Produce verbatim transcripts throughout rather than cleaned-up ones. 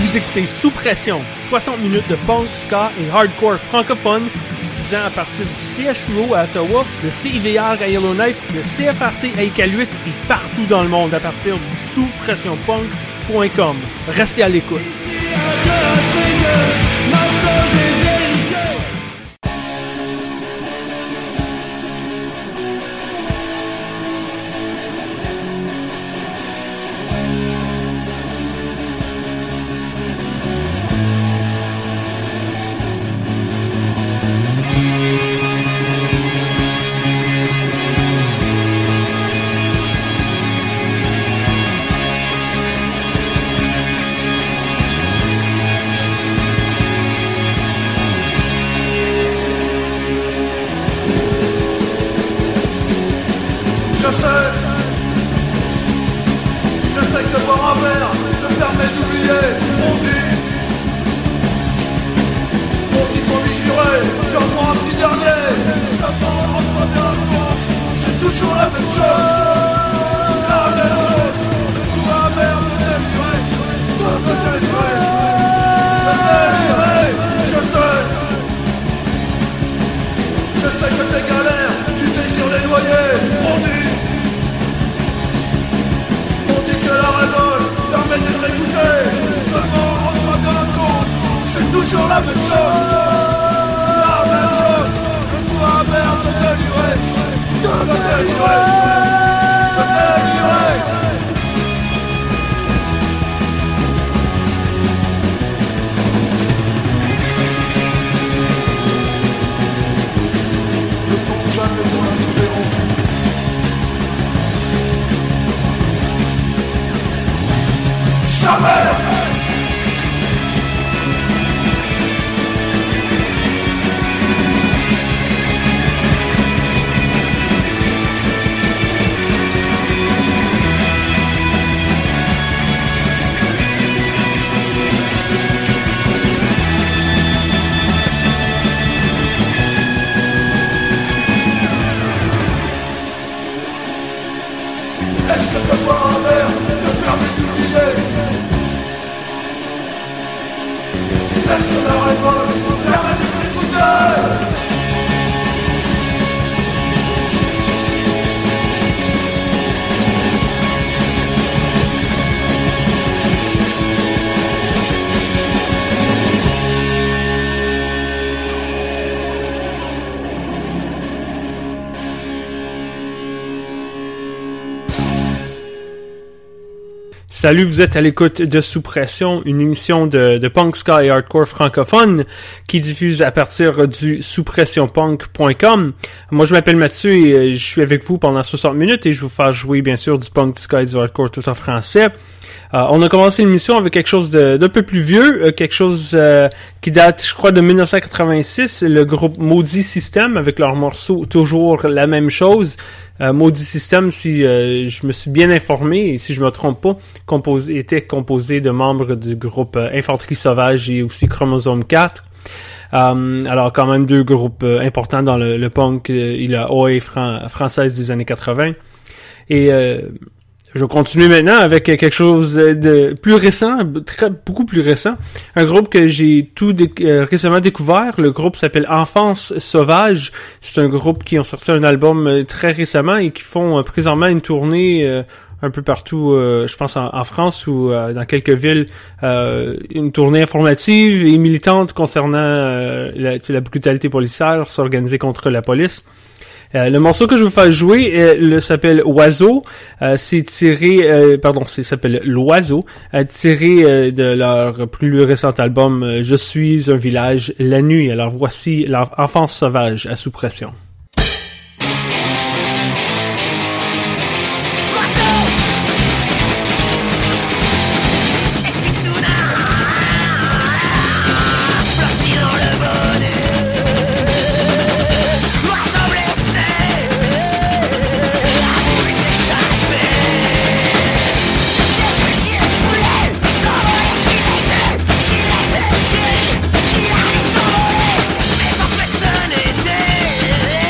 Vous écoutez Sous Pression, soixante minutes de punk, ska et hardcore francophone, diffusant à partir du C H U O à Ottawa, le C I V R à Yellowknife, le C F R T à Iqaluit et partout dans le monde à partir du sous pression punk point com. Restez à l'écoute. Salut, vous êtes à l'écoute de Sous Pression, une émission de, de punk, ska et hardcore francophone qui diffuse à partir du sous pression punk point com. Moi, je m'appelle Mathieu et je suis avec vous pendant soixante minutes et je vais vous faire jouer, bien sûr, du punk, du ska et du hardcore tout en français. Euh, on a commencé l'émission avec quelque chose de, d'un peu plus vieux, euh, quelque chose euh, qui date, je crois, de dix-neuf cent quatre-vingt-six, le groupe Maudit System avec leur morceau Toujours la même chose. Euh, Maudit System, si euh, je me suis bien informé et si je me trompe pas, composé, était composé de membres du groupe euh, Infanterie Sauvage et aussi Chromosome quatre. Euh, alors quand même deux groupes euh, importants dans le, le punk euh, et la O A fran- française des années quatre-vingts. Et euh, je vais continuer maintenant avec quelque chose de plus récent, très, beaucoup plus récent. Un groupe que j'ai tout dé- euh, récemment découvert. Le groupe s'appelle Enfance Sauvage. C'est un groupe qui ont sorti un album euh, très récemment et qui font euh, présentement une tournée euh, un peu partout, euh, je pense en, en France ou euh, dans quelques villes, euh, une tournée informative et militante concernant euh, la, la brutalité policière s'organiser contre la police. Euh, le morceau que je vais vous faire jouer euh, le, s'appelle Oiseau. Euh, c'est tiré, euh, pardon, c'est s'appelle L'Oiseau, euh, tiré euh, de leur plus récent album euh, Je suis un village la nuit. Alors voici l'Enfance Sauvage à Sous Pression. Mais en fait ce n'était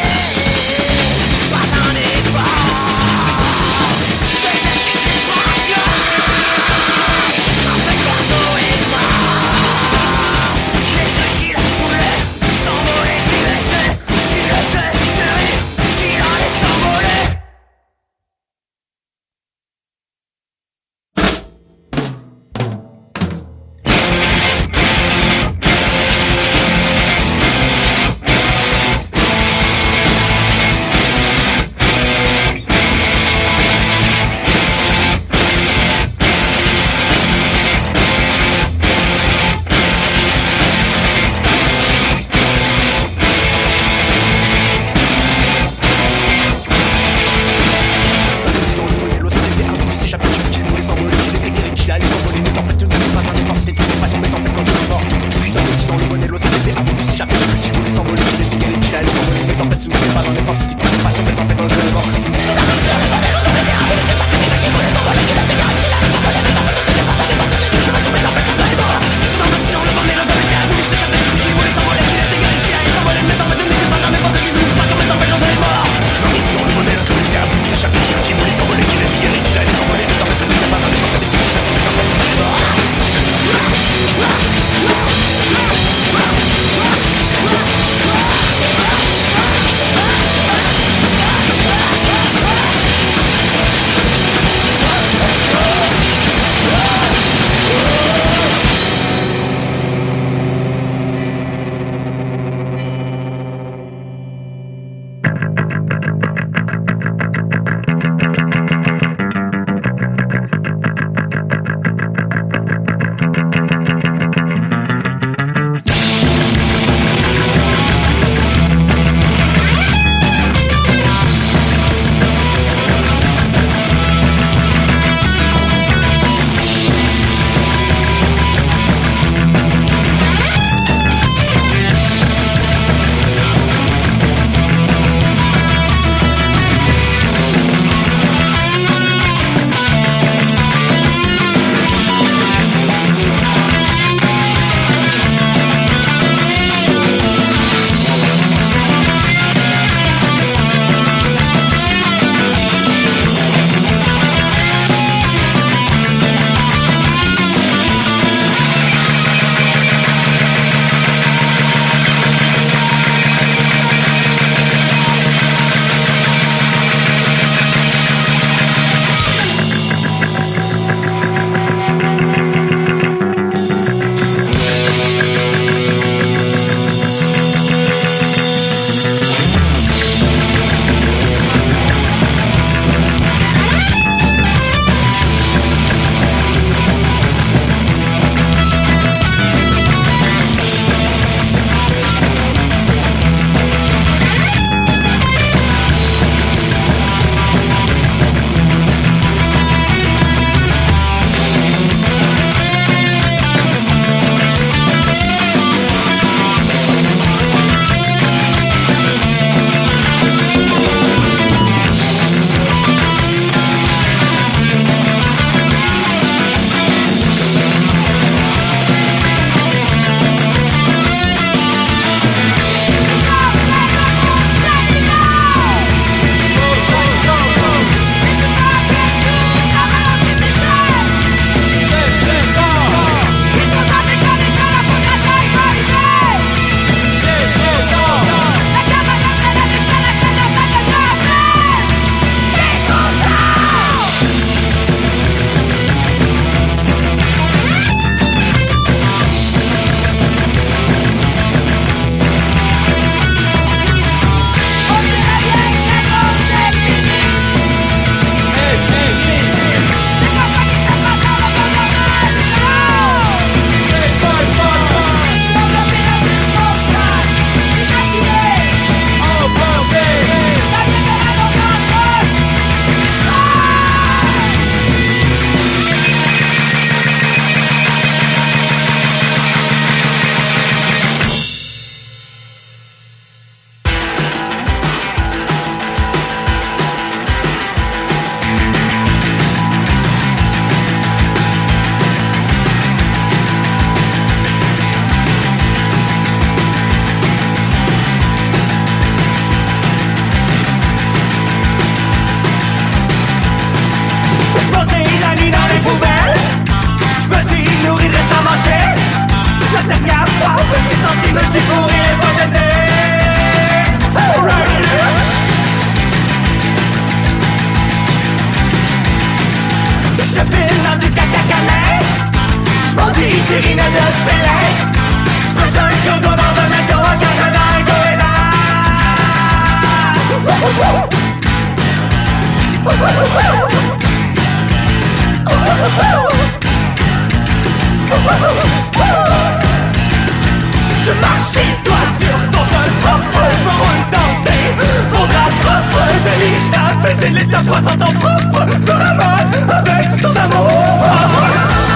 sirène de filet. J'fais un clodo dans un McDo quand je n'ai pas là. Je marche chez toi sur ton sol propre. Je me roule dans tes mon drap propre. Je liche ta fesse et les ta poisson ton propre. Je me ramène avec ton amour.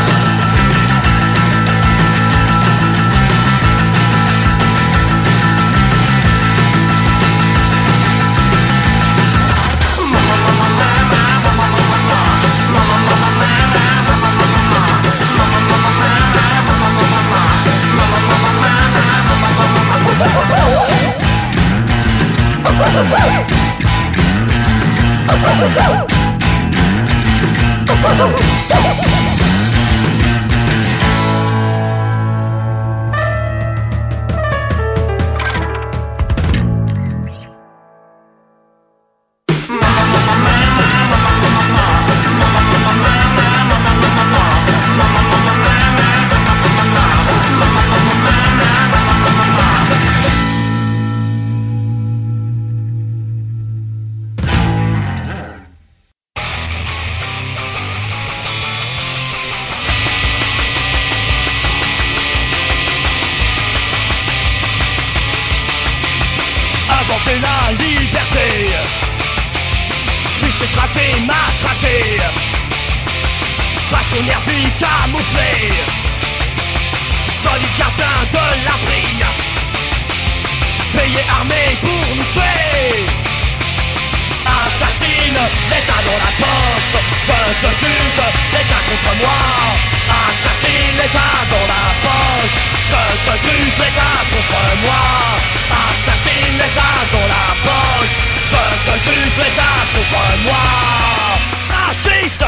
Inventer la liberté, ficher, traquer, matraquer, façonner vie camouflée, solide gardien de l'abri, payé armé pour nous tuer. Assassine, l'état dans la poche, je te juge, l'état contre moi. Assassine, l'état dans la poche, je te juge, l'état contre moi. Assassine, l'état dans la poche, je te juge, l'état contre moi. Fasciste!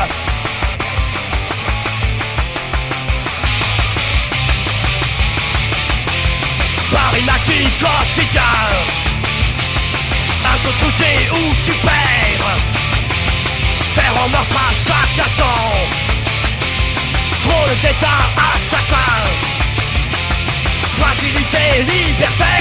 Paris maquis quotidien, un jeu truqué où tu perds. Terre en meurtre à chaque instant, drôle d'état assassin. Fragilité, liberté.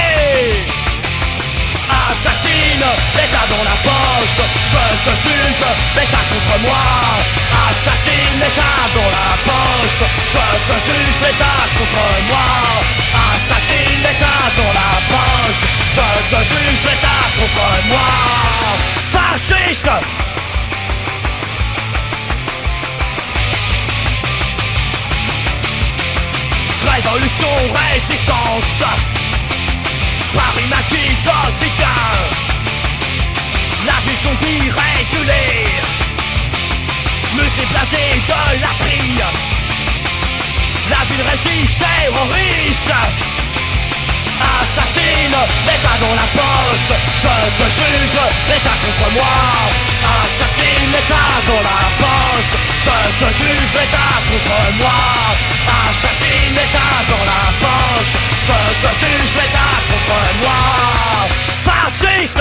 Assassine, l'état dans la poche, je te juge, l'état contre moi. Assassine, l'état dans la poche, je te juge, l'état contre moi. Assassine, l'état dans la poche, je te juge, l'état contre moi. Fasciste! Révolution, résistance, Paris maquis quotidien, la vie zombie régulée, musée blindé de la prie, la ville résiste, terroriste. Assassine, l'état dans la poche, je te juge, l'état contre moi. Assassine, l'état dans la poche, je te juge, l'état contre moi. Assassine, l'état dans la poche, je te juge, l'état contre moi. Fasciste!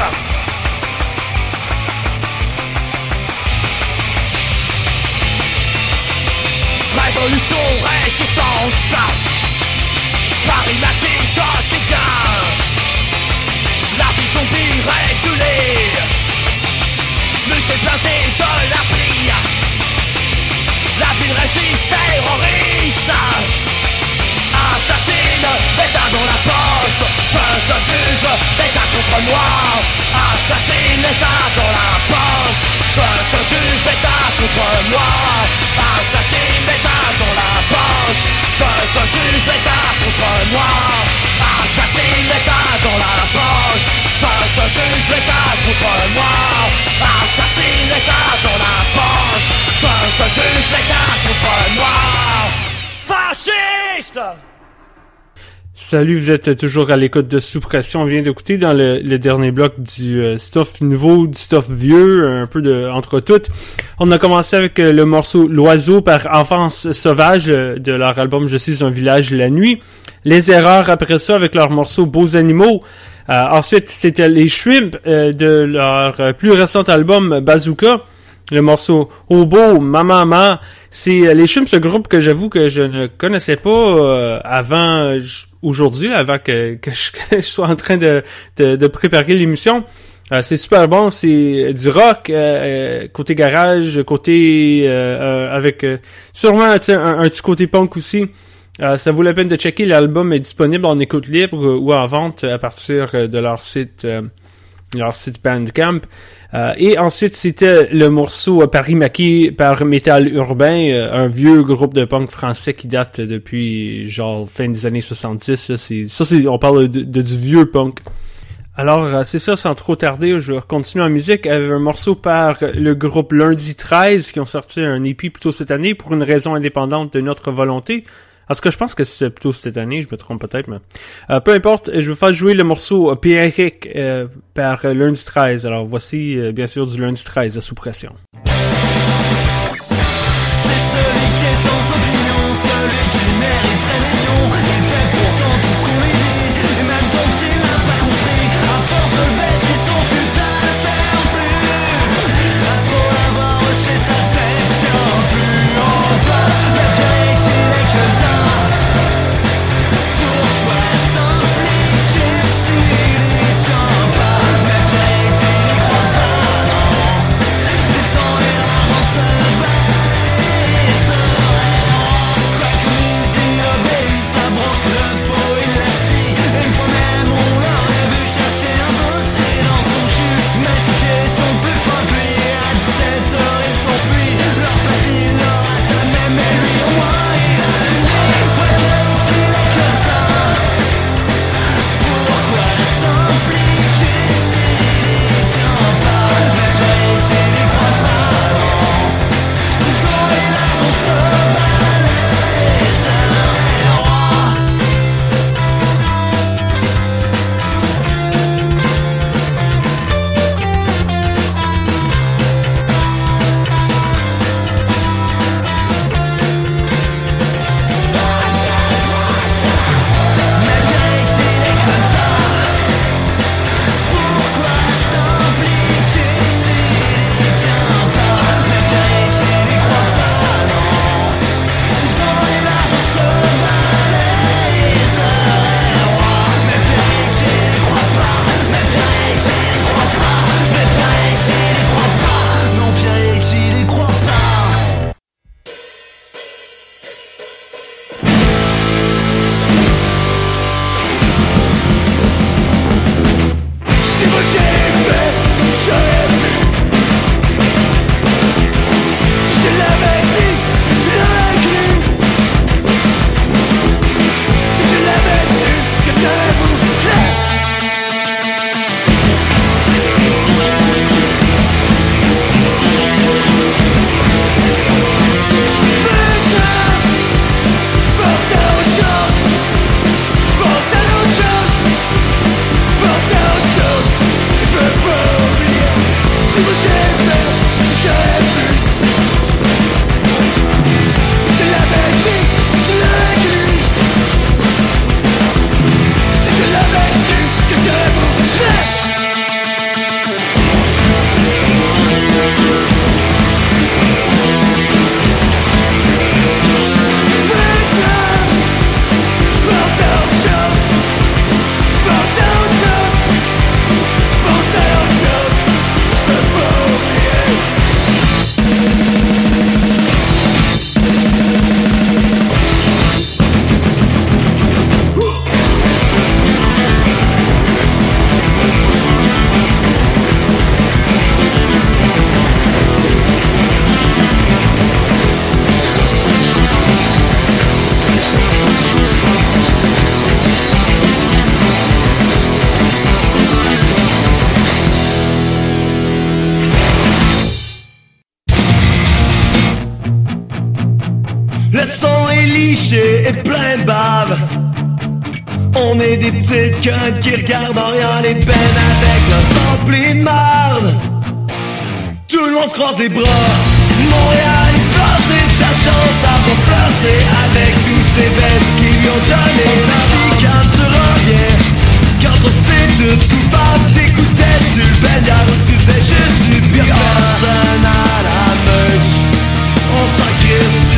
Révolution, résistance, Paris maquis quotidien, la vie zombie régulée, musée blindé de la prie, la ville résiste, terroriste. Assassine, l'état dans la poche, je te juge, l'état contre moi. Assassine, l'état dans la poche, je te juge, l'état contre moi. Assassine, l'état dans la poche, je te juge, l'état contre moi. Assassine, l'état dans la poche, je te juge, l'état contre moi. Assassine, l'état dans la poche, je te juge, l'état contre moi. Fasciste! Salut, vous êtes toujours à l'écoute de Sous Pression. On vient d'écouter dans le, le dernier bloc du euh, stuff nouveau, du stuff vieux, un peu de entre toutes. On a commencé avec euh, le morceau L'Oiseau par Enfance Sauvage euh, de leur album Je suis un village la nuit. Les Erreurs après ça avec leur morceau Beaux Animaux. Euh, ensuite, c'était les Shrimp euh, de leur euh, plus récent album Bazooka. Le morceau Hobo, Mamama, C'est les Shrimps, ce groupe que j'avoue que je ne connaissais pas euh, avant aujourd'hui, avant que, que, je, que je sois en train de, de, de préparer l'émission. Euh, c'est super bon, c'est du rock, euh, côté garage, côté euh, euh, avec euh, sûrement un, un petit côté punk aussi. Euh, ça vaut la peine de checker. L'album est disponible en écoute libre ou en vente à partir de leur site, euh, leur site Bandcamp. Euh, et ensuite, c'était le morceau Paris maquis par Métal Urbain, euh, un vieux groupe de punk français qui date depuis genre fin des années soixante-dix. Là, c'est, ça, c'est, on parle de, de du vieux punk. Alors, euh, c'est ça, sans trop tarder, je vais continuer en musique avec un morceau par le groupe Lundi treize qui ont sorti un E P plutôt cette année pour une raison indépendante de notre volonté. En tout cas, je pense que c'est plutôt cette année, je me trompe peut-être, mais euh, peu importe, je vais faire jouer le morceau Pierrick euh, par Lundi treize. Alors voici euh, bien sûr du Lundi treize à Sous Pression. C'est celui qui est sans opinion, celui qui mériterait des lions. Il fait pourtant tout ce qu'on lui dit, et même quand il n'a pas compris, à force de baisser son futal ne faire plus. À trop avoir hoché sa tête, tient plus en place. Mais Pierrick, il est que ça. Le son est liché et plein de bave. On est des petites connes qui regardent en rien les peines avec leurs amplis de marde. Tout le monde se croise les bras. Montréal est blasé de sa chance d'avoir flirté avec tous ces bêtes qui lui ont donné. On se chicane sur rien quand on sait tous coupables. T'écoutais sur le baignard où tu faisais juste du pire. Personne à la meute, on s'en crisse.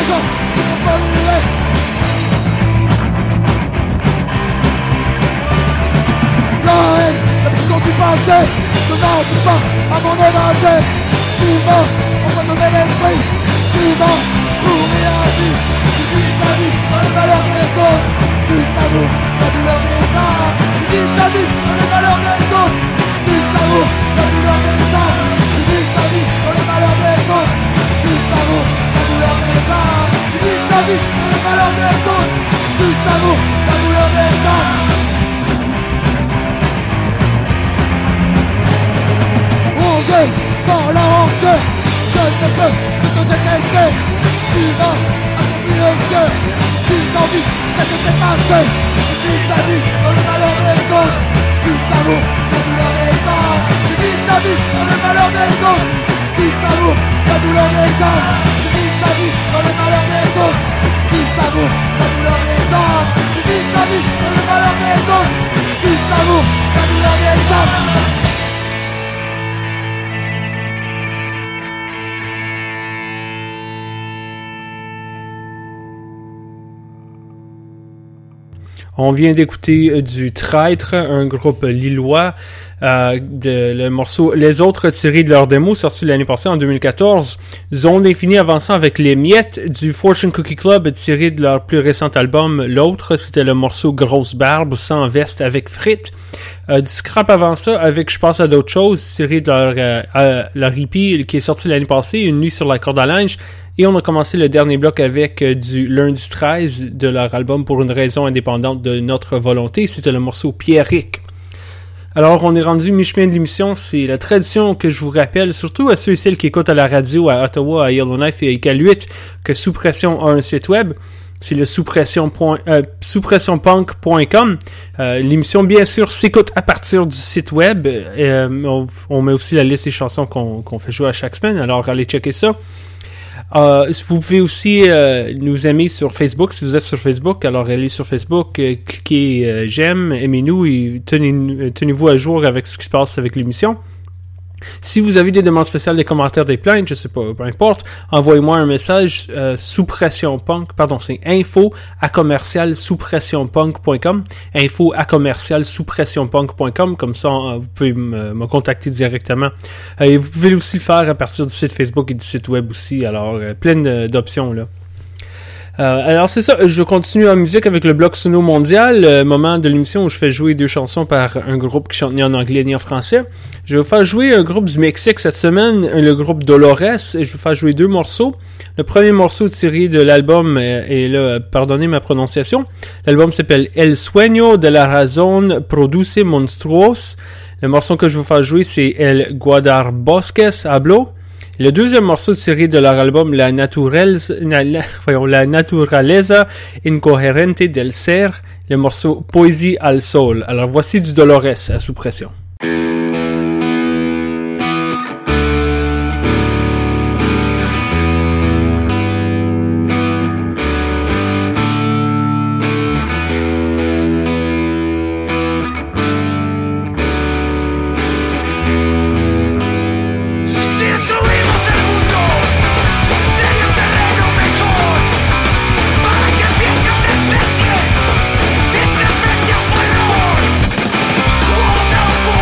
sang, je ne m'envolerai. La haine, la prison du passé, je n'en suis pas à mon évader. Souvent, on m'a donné l'esprit, souvent, pour rien dire. Je vis ma vie dans les valeurs des autres, juste à vous, la douleur des âmes. Je vis ma vie dans les valeurs des autres, juste à vous, la douleur des âmes. Je vis ma vie dans les valeurs des autres, juste à vous, la douleur des âmes. Je vis ma vie dans les valeurs des autres, juste à vous, la douleur des âmes. Rongé dans la rancœur, je ne peux que te détester. Tu vas accomplir le cœur, tu t'envies, ça te fait passer. Je vis ta vie dans le malheur des autres, juste à vous, la douleur des âmes. Je vis ta vie dans le malheur des autres, juste à vous, la douleur des âmes. Je vis ta vie dans le malheur des autres, juste à vous, la douleur des âmes. Je vis ta vie dans le malheur des autres, juste à vous, la douleur des âmes. On vient d'écouter du Traître, un groupe lillois, euh, de, le morceau Les Autres tirés de leur démo sorti l'année passée en deux mille quatorze. Zone Infinie avançant avec Les Miettes du Fortune Cookie Club tiré de leur plus récent album. L'autre, c'était le morceau Grosse Barbe sans veste avec frites. Euh, du Scrap avant ça avec Je passe à d'autres choses tiré de leur, euh, euh, leur hippie qui est sorti l'année passée, Une nuit sur la corde à linge. Et on a commencé le dernier bloc avec euh, du Lundi treize de leur album Pour une raison indépendante de notre volonté. C'était le morceau Pierrick. Alors, on est rendu mi-chemin de l'émission. C'est la tradition que je vous rappelle, surtout à ceux et celles qui écoutent à la radio à Ottawa, à Yellowknife et à Iqaluit, que Sous Pression a un site web. C'est le souspression euh, souspression punk point com. Euh, l'émission, bien sûr, s'écoute à partir du site web. Euh, on, on met aussi la liste des chansons qu'on, qu'on fait jouer à chaque semaine. Alors, allez checker ça. Euh, vous pouvez aussi euh, nous aimer sur Facebook si vous êtes sur Facebook. Alors allez sur Facebook, euh, cliquez euh, j'aime, aimez-nous et tenez, tenez-vous à jour avec ce qui se passe avec l'émission. Si vous avez des demandes spéciales, des commentaires, des plaintes, je sais pas, peu importe, envoyez-moi un message euh, sous pression punk, pardon, c'est info à commercial sous pression punk point com, info à commercial sous pression punk point com, comme ça euh, vous pouvez me, me contacter directement. Euh, et vous pouvez aussi le faire à partir du site Facebook et du site web aussi, alors euh, plein de, d'options là. Euh, alors c'est ça, je continue en musique avec le bloc Sono Mondial, le moment de l'émission où je fais jouer deux chansons par un groupe qui chante ni en anglais ni en français. Je vais vous faire jouer un groupe du Mexique cette semaine, le groupe Dolores, et je vais vous faire jouer deux morceaux. Le premier morceau tiré de l'album, et là, pardonnez ma prononciation, l'album s'appelle El Sueño de la Razón Produce Monstruos. Le morceau que je vais vous faire jouer, c'est El Guardabosques Hablo. Le deuxième morceau tiré de leur album La, Naturaleza, la, voyons, la Naturaleza Incoherente del Ser, le morceau Poésie al Sol. Alors voici du Dolores à Sous Pression. Por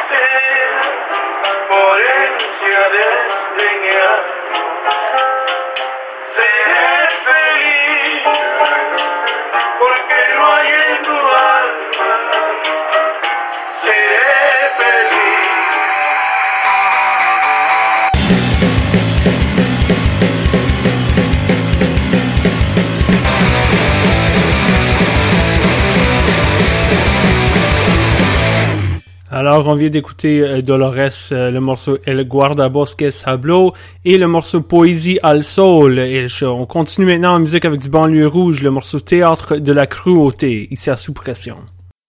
por herencia desdeñar. Seré feliz porque no hay en tu alma. Seré feliz. Alors, on vient d'écouter euh, Dolores, euh, le morceau El Guardabosques Sablo et le morceau Poésie al Sol. Et je, on continue maintenant en musique avec du Banlieue Rouge, le morceau Théâtre de la Cruauté, ici à Sous Pression.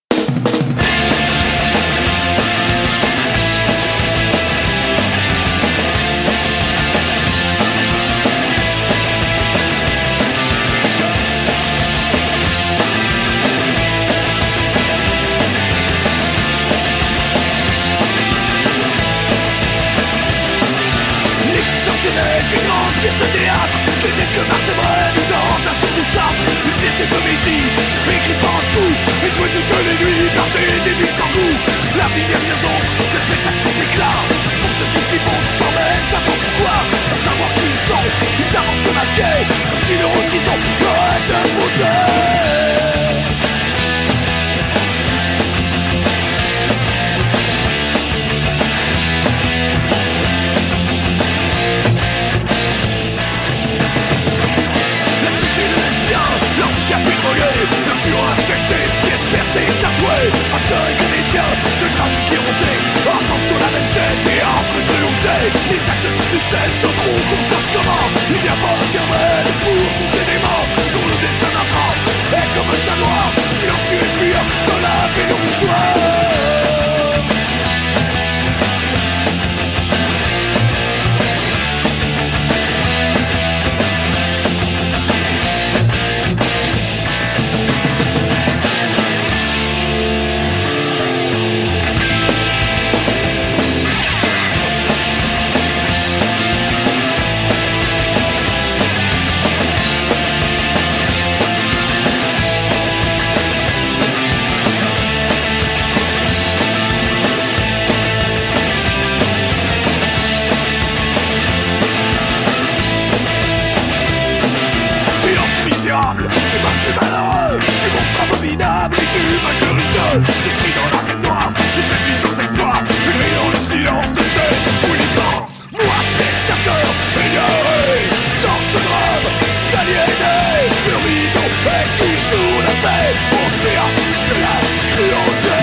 Une grande pièce de théâtre que quelques Marseillais nous tentent à sur du Sartre. Une pièce de comédie écrite par un fou et jouée toutes les nuits par des débiles sans goût. La vie n'est rien d'autre que spectacle sans éclat. Pour ceux qui s'y vont sans même savoir pourquoi, sans savoir qui ils sont, ils avancent se masquer comme si le rôle qu'ils ont leur était imposé. Le tueur infecté, fier, percé, tatoué, acteur et comédien de tragique ironique, ensemble sur la même scène, théâtre cruauté. Les actes se succèdent sans trop qu'on sache comment. Il n'y a pas d'intermède pour tous ces démons dont le destin d'apprend est comme un chat noir, silencieux et pur dans la pénombre du soir. Tu manques du malheureux, tu monstre abominable et tu manques ruineux. L'esprit dans l'arène noire, de cette vie sans espoir, et dans le silence de cette foule immense. Moi, spectateur, ignoré, dans ce drame, d'aliéné, le rideau est toujours la paix au théâtre de la cruauté.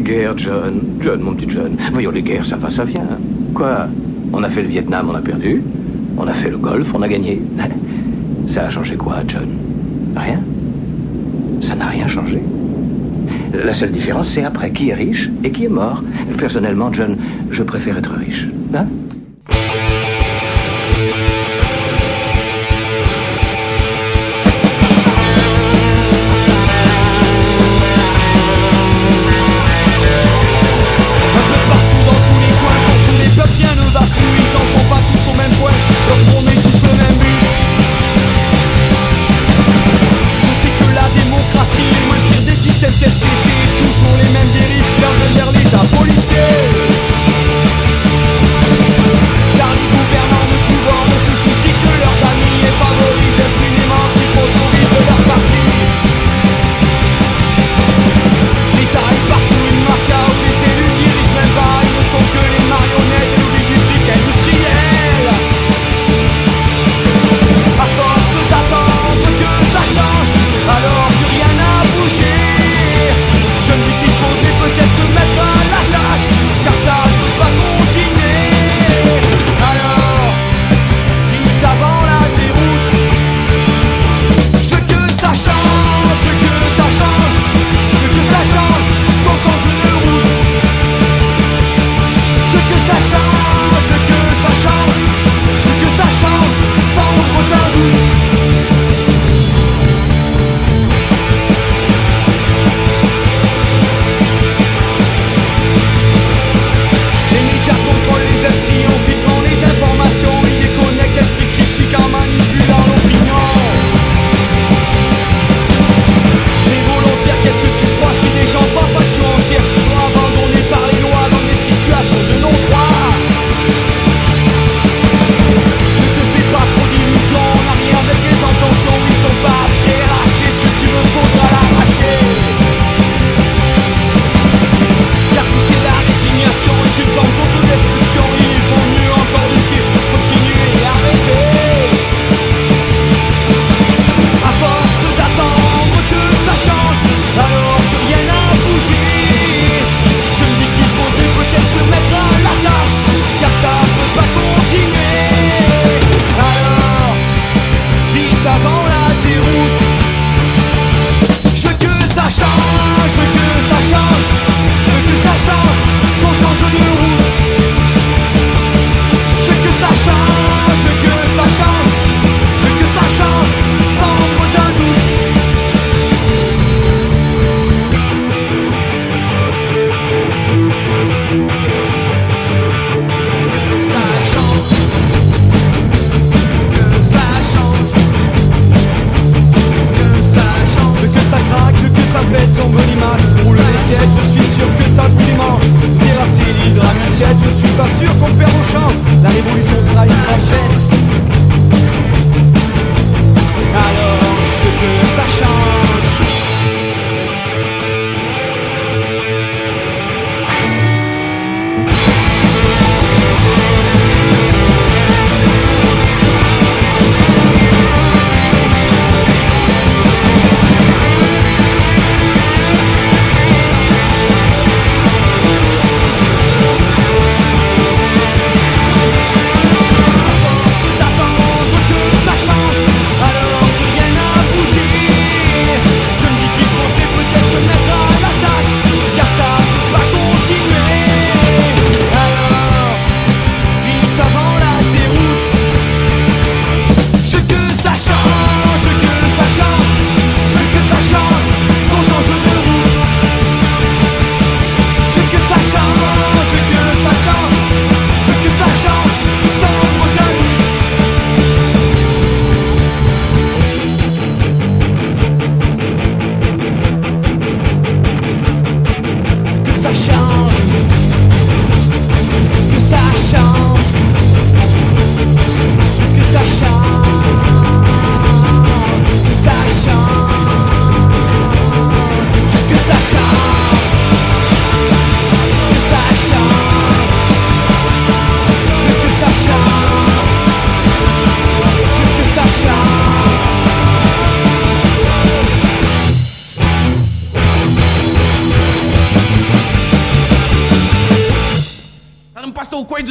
guerres, John. John, mon petit John. Voyons, les guerres, ça va, ça vient. Quoi? On a fait le Vietnam, on a perdu. On a fait le Golfe, on a gagné. Ça a changé quoi, John? Rien. Ça n'a rien changé. La seule différence, c'est après. Qui est riche et qui est mort. Personnellement, John, je préfère être riche. Hein?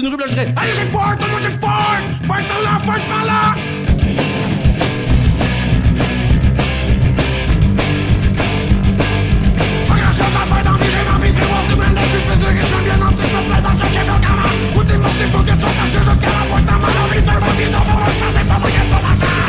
une rue, là, je dirais, allez, j'ai fort, tout le monde, j'ai fort! Fort par là, fort par là! Pas grand chose à faire dans mes j'ai envie, c'est voir du mal, je suis plus de riche, j'aime bien en petit, je me plais dans chaque chef, au camar. Où t'es mort, t'es faut que tu marches jusqu'à la pointe, dans ma envie, t'as un petit, dans mon rôle, c'est pas vrai, c'est pas ma part.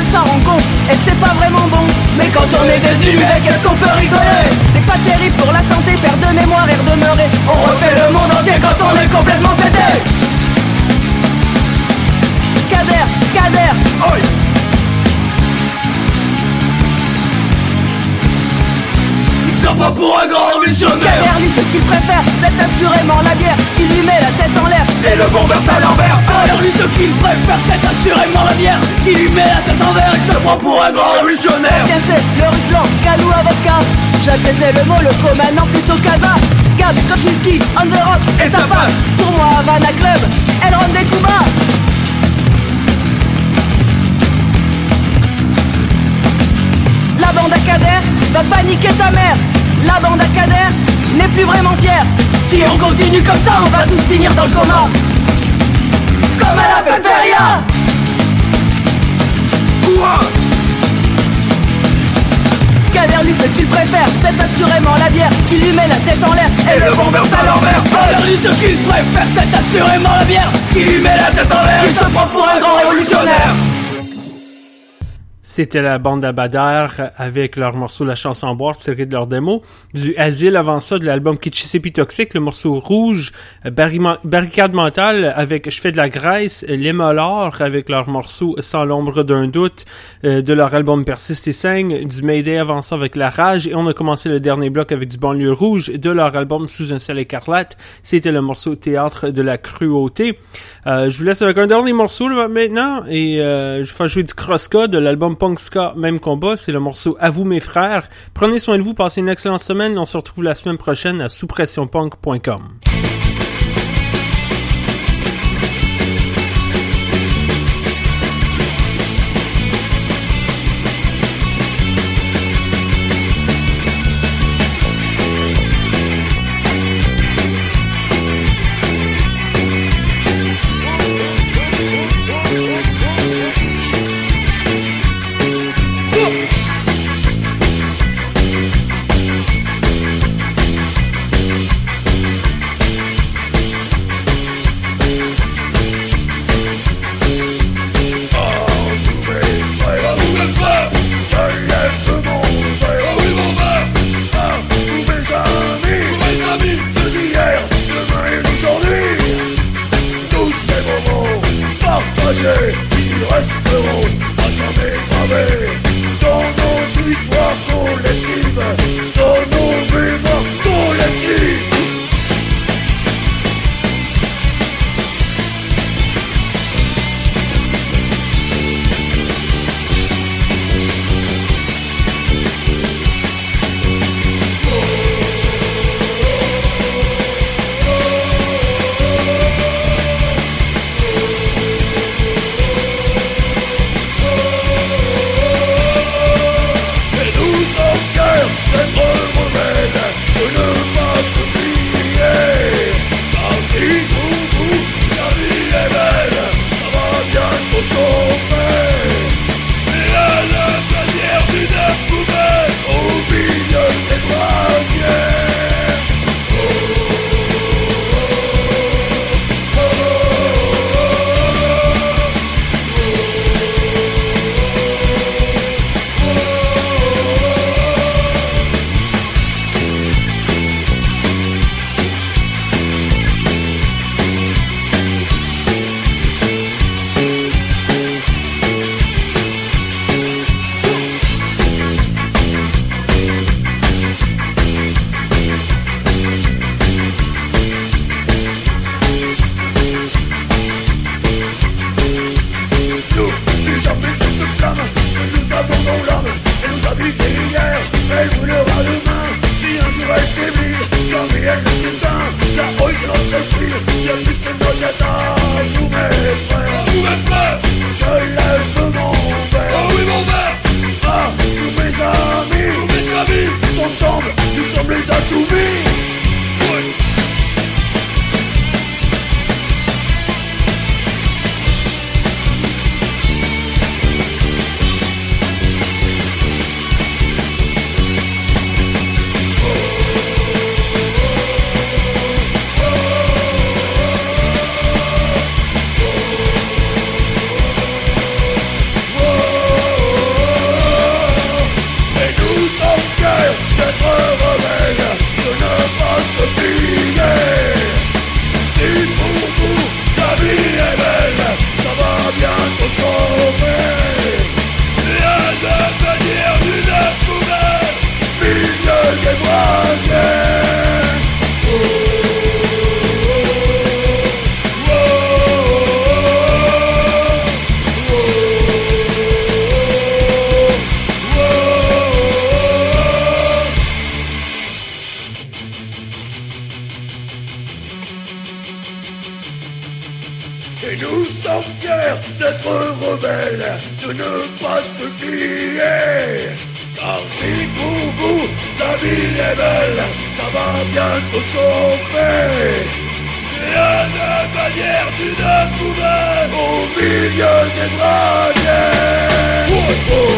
l'alcool ça rend con et c'est pas vraiment bon. Mais quand on est désillué, qu'est-ce qu'on peut rigoler? C'est pas terrible pour la santé, perte de mémoire et redemeurer. On refait le monde entier quand on est complètement pété. Kader, Kader, Oi. Il se prend pour un grand révolutionnaire. Kader, lui ce qu'il préfère, c'est assurément la bière qui lui met la tête en l'air. Et le bon verse à l'envers. Alors lui ce qu'il préfère, c'est assurément la bière qui lui met la tête envers. Il se prend pour un grand révolutionnaire. Tiens c'est le russe blanc, Calou à vodka. J'attendais le mot, le co maintenant plutôt Casa. Gab, Scotch whisky, on the rock, et ça passe. Pour moi Havana Club, El Ron de Cuba. La bande à Kader va paniquer ta mère. La bande à Kader n'est plus vraiment fière. Si on continue comme ça, on va tous finir dans le coma. Comme à la fête feria. Ouah. Kader lui ce qu'il préfère, c'est assurément la bière qui lui met la tête en l'air. Et le bon verse à l'envers. Alors lui ce qu'il préfère, c'est assurément la bière qui lui met la tête en l'air. Il se prend pour un grand révolutionnaire. C'était la bande à Bader avec leur morceau La chanson en boîte tiré de leur démo. Du Asile avant ça, de l'album Kitschissepi Toxique, le morceau Rouge, Barri- Barricade Mentale avec Je fais de la graisse, Les Mollards avec leur morceau Sans l'ombre d'un doute, euh, de leur album Persiste et saigne, du Mayday avant ça avec La Rage, et on a commencé le dernier bloc avec du Banlieue Rouge, de leur album Sous un ciel écarlate. C'était le morceau Théâtre de la cruauté. Euh, je vous laisse avec un dernier morceau là, maintenant, et euh, je vais faire jouer du Crossca de l'album Punk Ska, Même Combat, c'est le morceau À vous mes frères. Prenez soin de vous, passez une excellente semaine, on se retrouve la semaine prochaine à sous pression punk point com. Ils resteront à jamais gravés dans nos histoires collectives, dans nos mémoires collectives. bientôt chauffer. Rien de venir d'une poubelle, milieu des brasiers. Oh, oh, oh, oh, oh, oh. Et nous sommes fiers d'être rebelles, de ne pas se plier. Car si pour vous la vie est belle, ça va bientôt chauffer. Et à la manière d'une poubelle au milieu des brasiers. Oh, oh.